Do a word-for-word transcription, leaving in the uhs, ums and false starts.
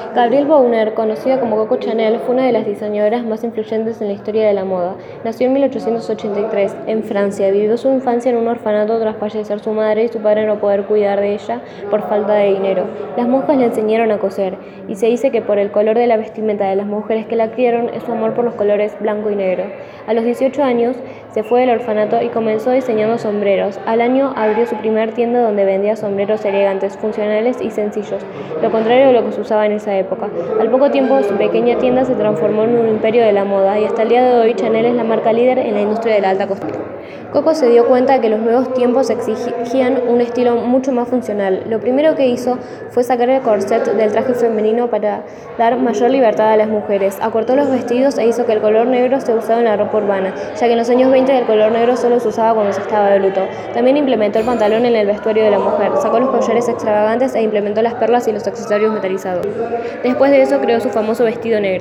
Gabrielle Boucher, conocida como Coco Chanel, fue una de las diseñadoras más influyentes en la historia de la moda. Nació en mil ochocientos ochenta y tres, en Francia. Vivió su infancia en un orfanato tras fallecer su madre y su padre no poder cuidar de ella por falta de dinero. Las monjas le enseñaron a coser, y se dice que por el color de la vestimenta de las mujeres que la criaron es su amor por los colores blanco y negro. A los dieciocho años se fue del orfanato y comenzó diseñando sombreros. Al año abrió su primer tienda donde vendía sombreros elegantes, funcionales y sencillos, lo contrario de lo que se usaba en esa época. Al poco tiempo, su pequeña tienda se transformó en un imperio de la moda y hasta el día de hoy Chanel es la marca líder en la industria de la alta costura. Coco se dio cuenta de que los nuevos tiempos exigían un estilo mucho más funcional. Lo primero que hizo fue sacar el corset del traje femenino para dar mayor libertad a las mujeres. Acortó los vestidos e hizo que el color negro se usara en la ropa urbana, ya que en los años veinte el color negro solo se usaba cuando se estaba de luto. También implementó el pantalón en el vestuario de la mujer, sacó los collares extravagantes e implementó las perlas y los accesorios metalizados. Después de eso creó su famoso vestido negro.